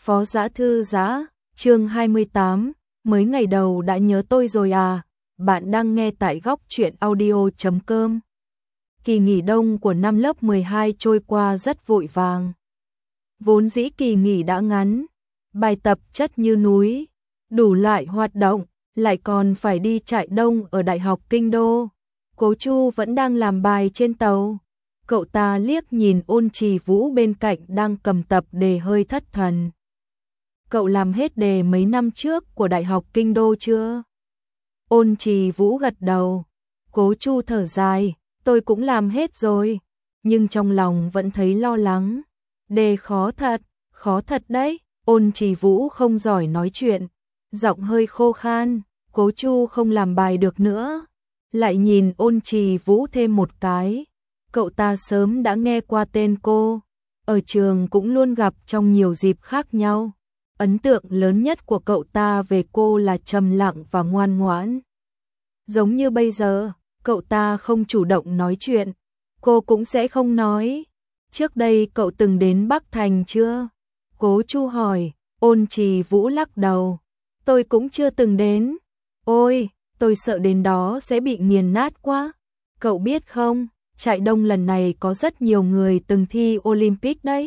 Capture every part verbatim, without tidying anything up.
Phó Dã Thư Giã, chương hai mươi tám, mới ngày đầu đã nhớ tôi rồi à? Bạn đang nghe tại góc truyện audio chấm com. Kỳ nghỉ đông của năm lớp mười hai trôi qua rất vội vàng. Vốn dĩ kỳ nghỉ đã ngắn, bài tập chất như núi, đủ loại hoạt động, lại còn phải đi trại đông ở Đại học Kinh Đô. Cố Chu vẫn đang làm bài trên tàu. Cậu ta liếc nhìn Ôn Trì Vũ bên cạnh đang cầm tập đề hơi thất thần. Cậu làm hết đề mấy năm trước của Đại học Kinh Đô chưa? Ôn Trì Vũ gật đầu. Cố Chu thở dài, tôi cũng làm hết rồi, nhưng trong lòng vẫn thấy lo lắng. Đề khó thật, khó thật đấy. Ôn Trì Vũ không giỏi nói chuyện, giọng hơi khô khan. Cố Chu không làm bài được nữa, lại nhìn Ôn Trì Vũ thêm một cái. Cậu ta sớm đã nghe qua tên cô, ở trường cũng luôn gặp trong nhiều dịp khác nhau. Ấn tượng lớn nhất của cậu ta về cô là trầm lặng và ngoan ngoãn. Giống như bây giờ, cậu ta không chủ động nói chuyện, cô cũng sẽ không nói. Trước đây cậu từng đến Bắc Thành chưa? Cố Chu hỏi. Ôn Trì Vũ lắc đầu. Tôi cũng chưa từng đến. Ôi, tôi sợ đến đó sẽ bị nghiền nát quá. Cậu biết không, trại đông lần này có rất nhiều người từng thi Olympic đấy.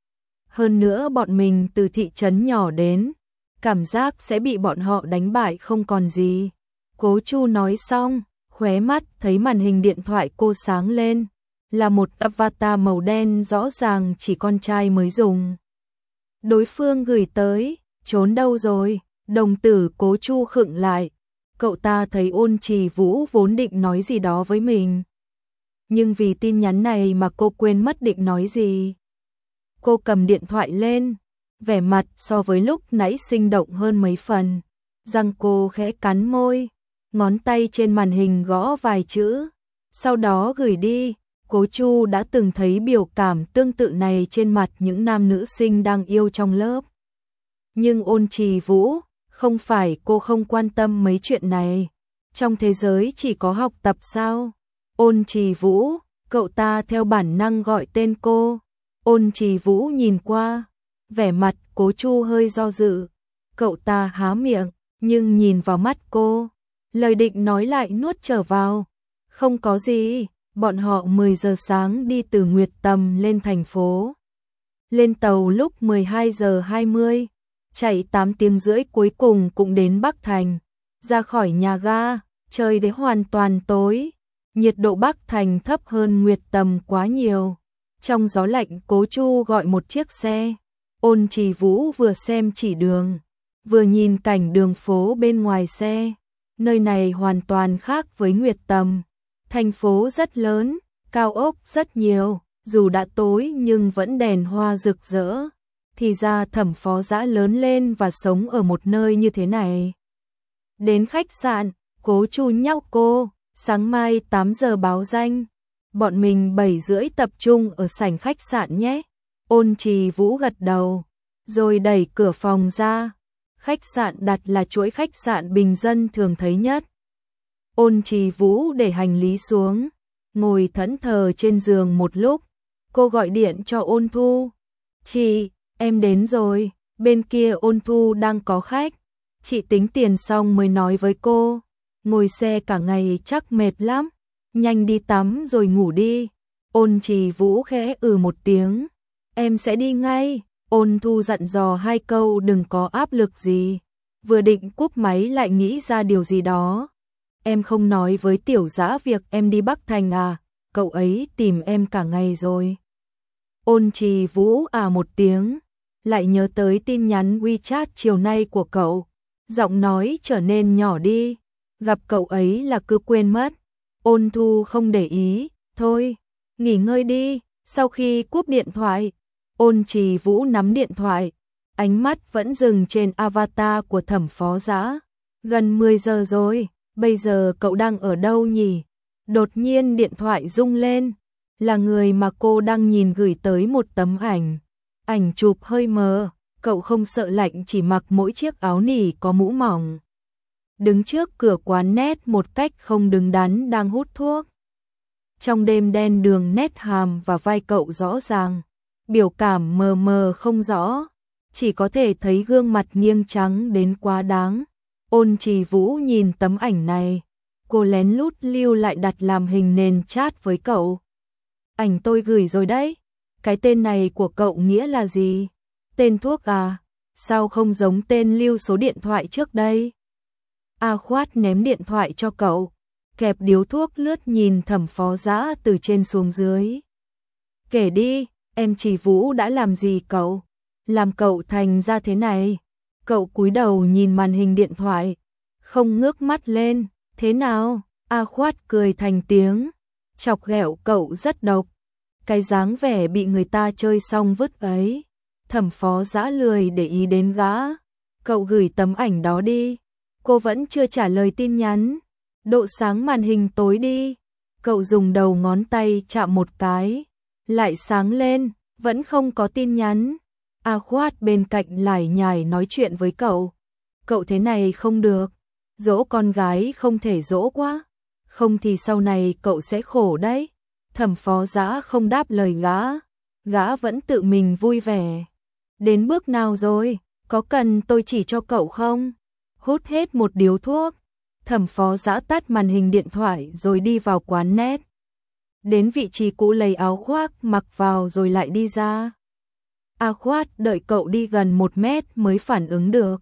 Hơn nữa bọn mình từ thị trấn nhỏ đến, cảm giác sẽ bị bọn họ đánh bại không còn gì. Cố Chu nói xong, khóe mắt thấy màn hình điện thoại cô sáng lên, là một avatar màu đen rõ ràng chỉ con trai mới dùng. Đối phương gửi tới, trốn đâu rồi? Đồng tử Cố Chu khựng lại. Cậu ta thấy Ôn Trì Vũ vốn định nói gì đó với mình, nhưng vì tin nhắn này mà cô quên mất định nói gì. Cô cầm điện thoại lên, vẻ mặt so với lúc nãy sinh động hơn mấy phần. Răng cô khẽ cắn môi, ngón tay trên màn hình gõ vài chữ, sau đó gửi đi. Cố Chu đã từng thấy biểu cảm tương tự này trên mặt những nam nữ sinh đang yêu trong lớp. Nhưng Ôn Trì Vũ, không phải cô không quan tâm mấy chuyện này. Trong thế giới chỉ có học tập sao? Ôn Trì Vũ, cậu ta theo bản năng gọi tên cô. Ôn Trì Vũ nhìn qua, vẻ mặt Cố Chu hơi do dự. Cậu ta há miệng, nhưng nhìn vào mắt cô, lời định nói lại nuốt trở vào. Không có gì, bọn họ mười giờ sáng đi từ Nguyệt Tầm lên thành phố. Lên tàu lúc mười hai giờ hai mươi, chạy tám tiếng rưỡi cuối cùng cũng đến Bắc Thành. Ra khỏi nhà ga, trời đã hoàn toàn tối. Nhiệt độ Bắc Thành thấp hơn Nguyệt Tầm quá nhiều. Trong gió lạnh, Cố Chu gọi một chiếc xe. Ôn Trì Vũ vừa xem chỉ đường, vừa nhìn cảnh đường phố bên ngoài xe. Nơi này hoàn toàn khác với Nguyệt Tầm. Thành phố rất lớn, cao ốc rất nhiều, dù đã tối nhưng vẫn đèn hoa rực rỡ. Thì ra Thẩm Phó Dã lớn lên và sống ở một nơi như thế này. Đến khách sạn, Cố Chu nhắc cô, sáng mai tám giờ báo danh. Bọn mình bảy rưỡi tập trung ở sảnh khách sạn nhé. Ôn Trì Vũ gật đầu, rồi đẩy cửa phòng ra. Khách sạn đặt là chuỗi khách sạn bình dân thường thấy nhất. Ôn Trì Vũ để hành lý xuống, ngồi thẫn thờ trên giường một lúc. Cô gọi điện cho Ôn Thu. Chị, em đến rồi, bên kia Ôn Thu đang có khách. Chị tính tiền xong mới nói với cô. Ngồi xe cả ngày chắc mệt lắm, nhanh đi tắm rồi ngủ đi. Ôn Trì Vũ khẽ ừ một tiếng. Em sẽ đi ngay. Ôn Thu dặn dò hai câu đừng có áp lực gì. Vừa định cúp máy lại nghĩ ra điều gì đó. Em không nói với Tiểu Dã việc em đi Bắc Thành à? Cậu ấy tìm em cả ngày rồi. Ôn Trì Vũ à một tiếng, lại nhớ tới tin nhắn WeChat chiều nay của cậu. Giọng nói trở nên nhỏ đi. Gặp cậu ấy là cứ quên mất. Ôn Thu không để ý. Thôi, nghỉ ngơi đi. Sau khi cúp điện thoại, Ôn Trì Vũ nắm điện thoại, ánh mắt vẫn dừng trên avatar của Thẩm Phó Dã. Gần mười giờ rồi, bây giờ cậu đang ở đâu nhỉ? Đột nhiên điện thoại rung lên, là người mà cô đang nhìn gửi tới một tấm ảnh. Ảnh chụp hơi mờ, cậu không sợ lạnh chỉ mặc mỗi chiếc áo nỉ có mũ mỏng. Đứng trước cửa quán nét một cách không đứng đắn đang hút thuốc. Trong đêm đen đường nét hàm và vai cậu rõ ràng, biểu cảm mờ mờ không rõ. chỉ có thể thấy gương mặt nghiêng trắng đến quá đáng. Ôn Trì Vũ nhìn tấm ảnh này, cô lén lút lưu lại đặt làm hình nền chat với cậu. Ảnh tôi gửi rồi đấy, cái tên này của cậu nghĩa là gì? Tên thuốc à? Sao không giống tên lưu số điện thoại trước đây? A Khoát ném điện thoại cho cậu, kẹp điếu thuốc lướt nhìn Thẩm Phó Dã từ trên xuống dưới. Kể đi, em Trì Vũ đã làm gì cậu? Làm cậu thành ra thế này? Cậu cúi đầu nhìn màn hình điện thoại, không ngước mắt lên. Thế nào? A Khoát cười thành tiếng, chọc ghẹo cậu rất độc. Cái dáng vẻ bị người ta chơi xong vứt ấy. Thẩm Phó Dã lười để ý đến gã. Cậu gửi tấm ảnh đó đi. Cô vẫn chưa trả lời tin nhắn. Độ sáng màn hình tối đi. Cậu dùng đầu ngón tay chạm một cái, lại sáng lên, vẫn không có tin nhắn. A Khoát bên cạnh lải nhải nói chuyện với cậu. Cậu thế này không được, dỗ con gái không thể dỗ quá, không thì sau này cậu sẽ khổ đấy. Thẩm Phó Dã không đáp lời gã, gã vẫn tự mình vui vẻ. Đến bước nào rồi, có cần tôi chỉ cho cậu không? Hút hết một điếu thuốc, Thẩm Phó Dã tắt màn hình điện thoại rồi đi vào quán net. Đến vị trí cũ lấy áo khoác mặc vào rồi lại đi ra. A Khoát đợi cậu đi gần một mét mới phản ứng được.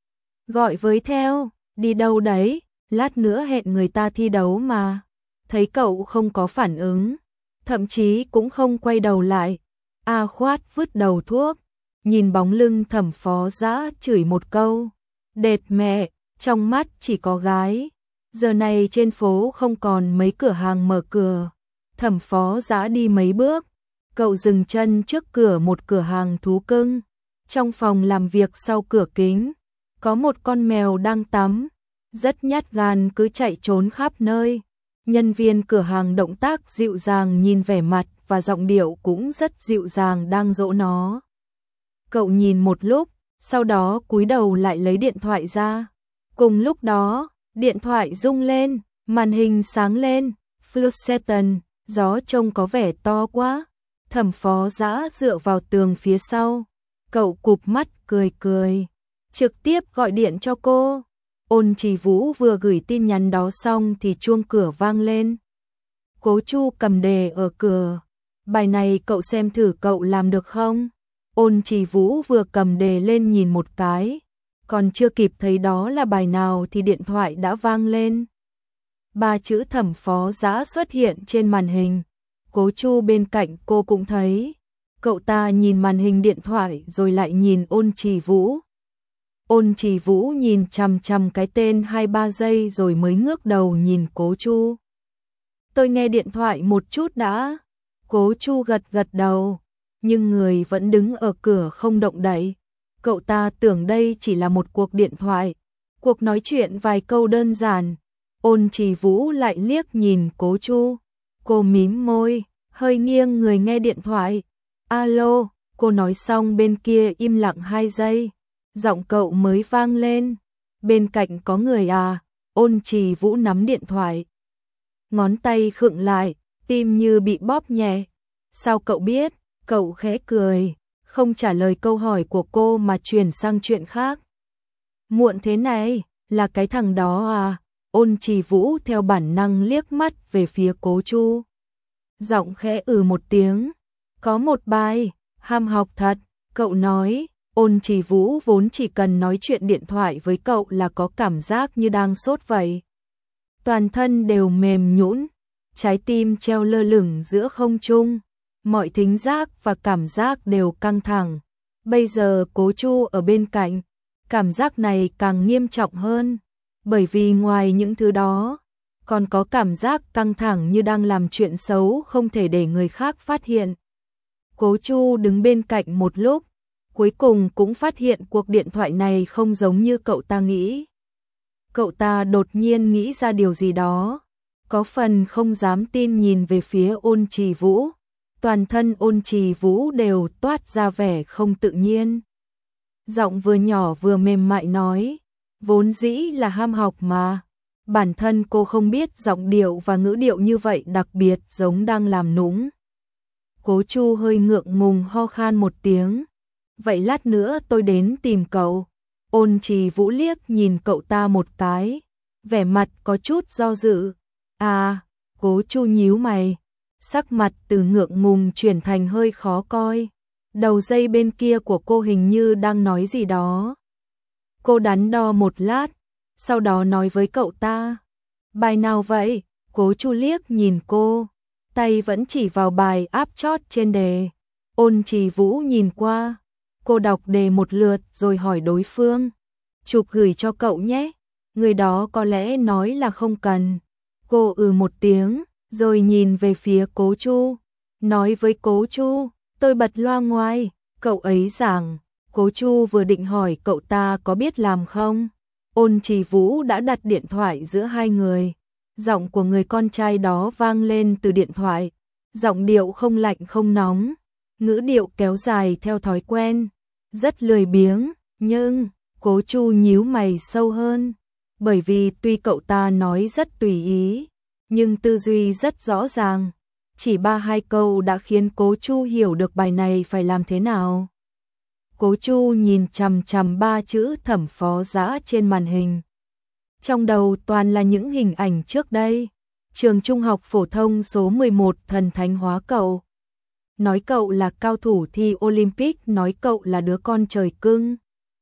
Gọi với theo, đi đâu đấy, lát nữa hẹn người ta thi đấu mà. Thấy cậu không có phản ứng, thậm chí cũng không quay đầu lại. A Khoát vứt đầu thuốc, nhìn bóng lưng Thẩm Phó Dã chửi một câu. Đệt mẹ, trong mắt chỉ có gái. Giờ này trên phố không còn mấy cửa hàng mở cửa. Thẩm Phó Dã đi mấy bước, cậu dừng chân trước cửa một cửa hàng thú cưng. Trong phòng làm việc sau cửa kính, có một con mèo đang tắm, rất nhát gan cứ chạy trốn khắp nơi. Nhân viên cửa hàng động tác dịu dàng nhìn vẻ mặt và giọng điệu cũng rất dịu dàng đang dỗ nó. Cậu nhìn một lúc, sau đó cúi đầu lại lấy điện thoại ra. Cùng lúc đó, điện thoại rung lên, màn hình sáng lên, Fluorescent, gió trông có vẻ to quá. Thẩm Phó Dã dựa vào tường phía sau, cậu cụp mắt cười cười, trực tiếp gọi điện cho cô. Ôn Trì Vũ vừa gửi tin nhắn đó xong thì chuông cửa vang lên. Cố Chu cầm đề ở cửa. Bài này cậu xem thử cậu làm được không? Ôn Trì Vũ vừa cầm đề lên nhìn một cái, còn chưa kịp thấy đó là bài nào thì điện thoại đã vang lên. Ba chữ Thẩm Phó Dã xuất hiện trên màn hình. Cố Chu bên cạnh cô cũng thấy. Cậu ta nhìn màn hình điện thoại rồi lại nhìn Ôn Trì Vũ. Ôn Trì Vũ nhìn chằm chằm cái tên hai ba giây rồi mới ngước đầu nhìn Cố Chu. Tôi nghe điện thoại một chút đã. Cố Chu gật gật đầu, nhưng người vẫn đứng ở cửa không động đậy. Cậu ta tưởng đây chỉ là một cuộc điện thoại, cuộc nói chuyện vài câu đơn giản. Ôn Trì Vũ lại liếc nhìn Cố Chu. Cô mím môi, hơi nghiêng người nghe điện thoại. Alo, cô nói xong bên kia im lặng hai giây. Giọng cậu mới vang lên. Bên cạnh có người à? Ôn Trì Vũ nắm điện thoại. Ngón tay khựng lại, tim như bị bóp nhẹ. Sao cậu biết? Cậu khẽ cười, không trả lời câu hỏi của cô mà chuyển sang chuyện khác. Muộn thế này, là cái thằng đó à? Ôn Trì Vũ theo bản năng liếc mắt về phía Cố Chu. Giọng khẽ ừ một tiếng. Có một bài, ham học thật, cậu nói. Ôn Trì Vũ vốn chỉ cần nói chuyện điện thoại với cậu là có cảm giác như đang sốt vậy. Toàn thân đều mềm nhũn, trái tim treo lơ lửng giữa không trung, mọi thính giác và cảm giác đều căng thẳng. Bây giờ Cố Chu ở bên cạnh, cảm giác này càng nghiêm trọng hơn, bởi vì ngoài những thứ đó, còn có cảm giác căng thẳng như đang làm chuyện xấu không thể để người khác phát hiện. Cố Chu đứng bên cạnh một lúc, cuối cùng cũng phát hiện cuộc điện thoại này không giống như cậu ta nghĩ. Cậu ta đột nhiên nghĩ ra điều gì đó, có phần không dám tin nhìn về phía Ôn Trì Vũ. Toàn thân Ôn Trì Vũ đều toát ra vẻ không tự nhiên. Giọng vừa nhỏ vừa mềm mại nói, vốn dĩ là ham học mà. Bản thân cô không biết giọng điệu và ngữ điệu như vậy đặc biệt giống đang làm nũng. Cố Chu hơi ngượng ngùng ho khan một tiếng. vậy lát nữa tôi đến tìm cậu. Ôn Trì Vũ liếc nhìn cậu ta một cái, vẻ mặt có chút do dự. À, Cố Chu nhíu mày, sắc mặt từ ngượng ngùng chuyển thành hơi khó coi. Đầu dây bên kia của cô hình như đang nói gì đó. Cô đắn đo một lát, sau đó nói với cậu ta. Bài nào vậy? Cố Chu liếc nhìn cô, tay vẫn chỉ vào bài áp chót trên đề. Ôn Trì Vũ nhìn qua, cô đọc đề một lượt rồi hỏi đối phương. Chụp gửi cho cậu nhé. Người đó có lẽ nói là không cần. Cô ừ một tiếng, rồi nhìn về phía Cố Chu, nói với Cố Chu, tôi bật loa ngoài. Cậu ấy giảng. Cố Chu vừa định hỏi cậu ta có biết làm không. Ôn Trì Vũ đã đặt điện thoại giữa hai người. Giọng của người con trai đó vang lên từ điện thoại. Giọng điệu không lạnh không nóng, ngữ điệu kéo dài theo thói quen, rất lười biếng, nhưng Cố Chu nhíu mày sâu hơn, bởi vì tuy cậu ta nói rất tùy ý, nhưng tư duy rất rõ ràng. Chỉ ba hai câu đã khiến Cố Chu hiểu được bài này phải làm thế nào. Cố Chu nhìn chằm chằm ba chữ Thẩm Phó Dã trên màn hình. Trong đầu toàn là những hình ảnh trước đây. Trường trung học phổ thông số mười một thần thánh hóa cậu. Nói cậu là cao thủ thi Olympic, nói cậu là đứa con trời cưng.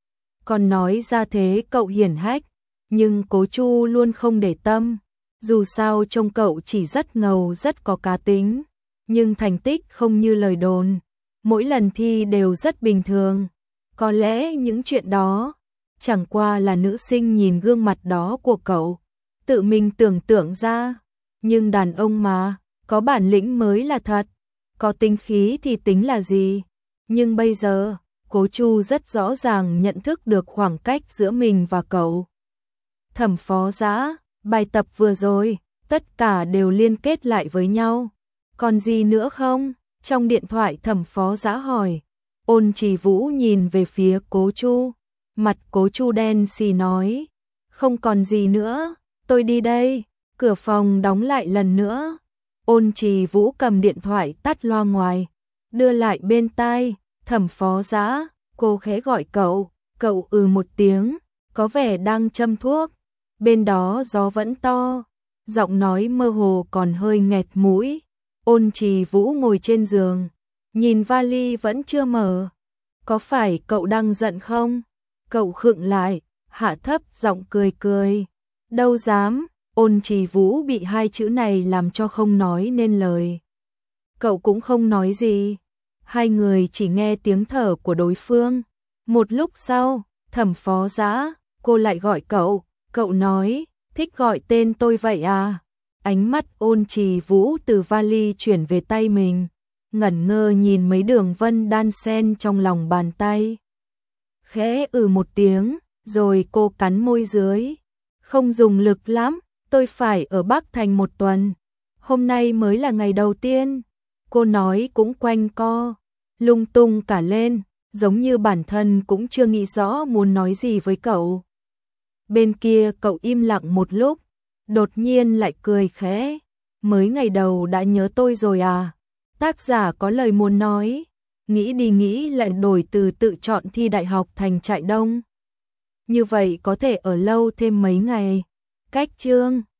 Còn nói ra thế cậu hiển hách, nhưng Cố Chu luôn không để tâm. Dù sao trông cậu chỉ rất ngầu, rất có cá tính, nhưng thành tích không như lời đồn. Mỗi lần thi đều rất bình thường. Có lẽ những chuyện đó chẳng qua là nữ sinh nhìn gương mặt đó của cậu, tự mình tưởng tượng ra. Nhưng đàn ông mà, có bản lĩnh mới là thật, có tính khí thì tính là gì. Nhưng bây giờ, Cố Chu rất rõ ràng nhận thức được khoảng cách giữa mình và cậu. Thẩm Phó Dã, bài tập vừa rồi, tất cả đều liên kết lại với nhau. Còn gì nữa không? Trong điện thoại Thẩm Phó Dã hỏi. Ôn Trì Vũ nhìn về phía Cố Chu, mặt Cố Chu đen xì nói. Không còn gì nữa, tôi đi đây. Cửa phòng đóng lại lần nữa. Ôn Trì Vũ cầm điện thoại tắt loa ngoài, đưa lại bên tai. Thẩm Phó Dã, cô khẽ gọi cậu. Cậu ừ một tiếng, có vẻ đang châm thuốc. Bên đó gió vẫn to, giọng nói mơ hồ còn hơi nghẹt mũi. Ôn Trì Vũ ngồi trên giường, nhìn vali vẫn chưa mở. Có phải cậu đang giận không? Cậu khựng lại, hạ thấp giọng cười cười. Đâu dám. Ôn Trì Vũ bị hai chữ này làm cho không nói nên lời. Cậu cũng không nói gì. Hai người chỉ nghe tiếng thở của đối phương. Một lúc sau, Thẩm Phó Dã, cô lại gọi cậu. Cậu nói, thích gọi tên tôi vậy à? Ánh mắt Ôn Trì Vũ từ vali chuyển về tay mình, ngẩn ngơ nhìn mấy đường vân đan sen trong lòng bàn tay. Khẽ ừ một tiếng, rồi cô cắn môi dưới. Không dùng lực lắm, tôi phải ở Bắc Thành một tuần. Hôm nay mới là ngày đầu tiên. Cô nói cũng quanh co, lung tung cả lên, giống như bản thân cũng chưa nghĩ rõ muốn nói gì với cậu. Bên kia cậu im lặng một lúc, đột nhiên lại cười khẽ. Mới ngày đầu đã nhớ tôi rồi à? Tác giả có lời muốn nói, nghĩ đi nghĩ lại đổi từ tự chọn thi đại học thành trại đông. Như vậy có thể ở lâu thêm mấy ngày. Cách chương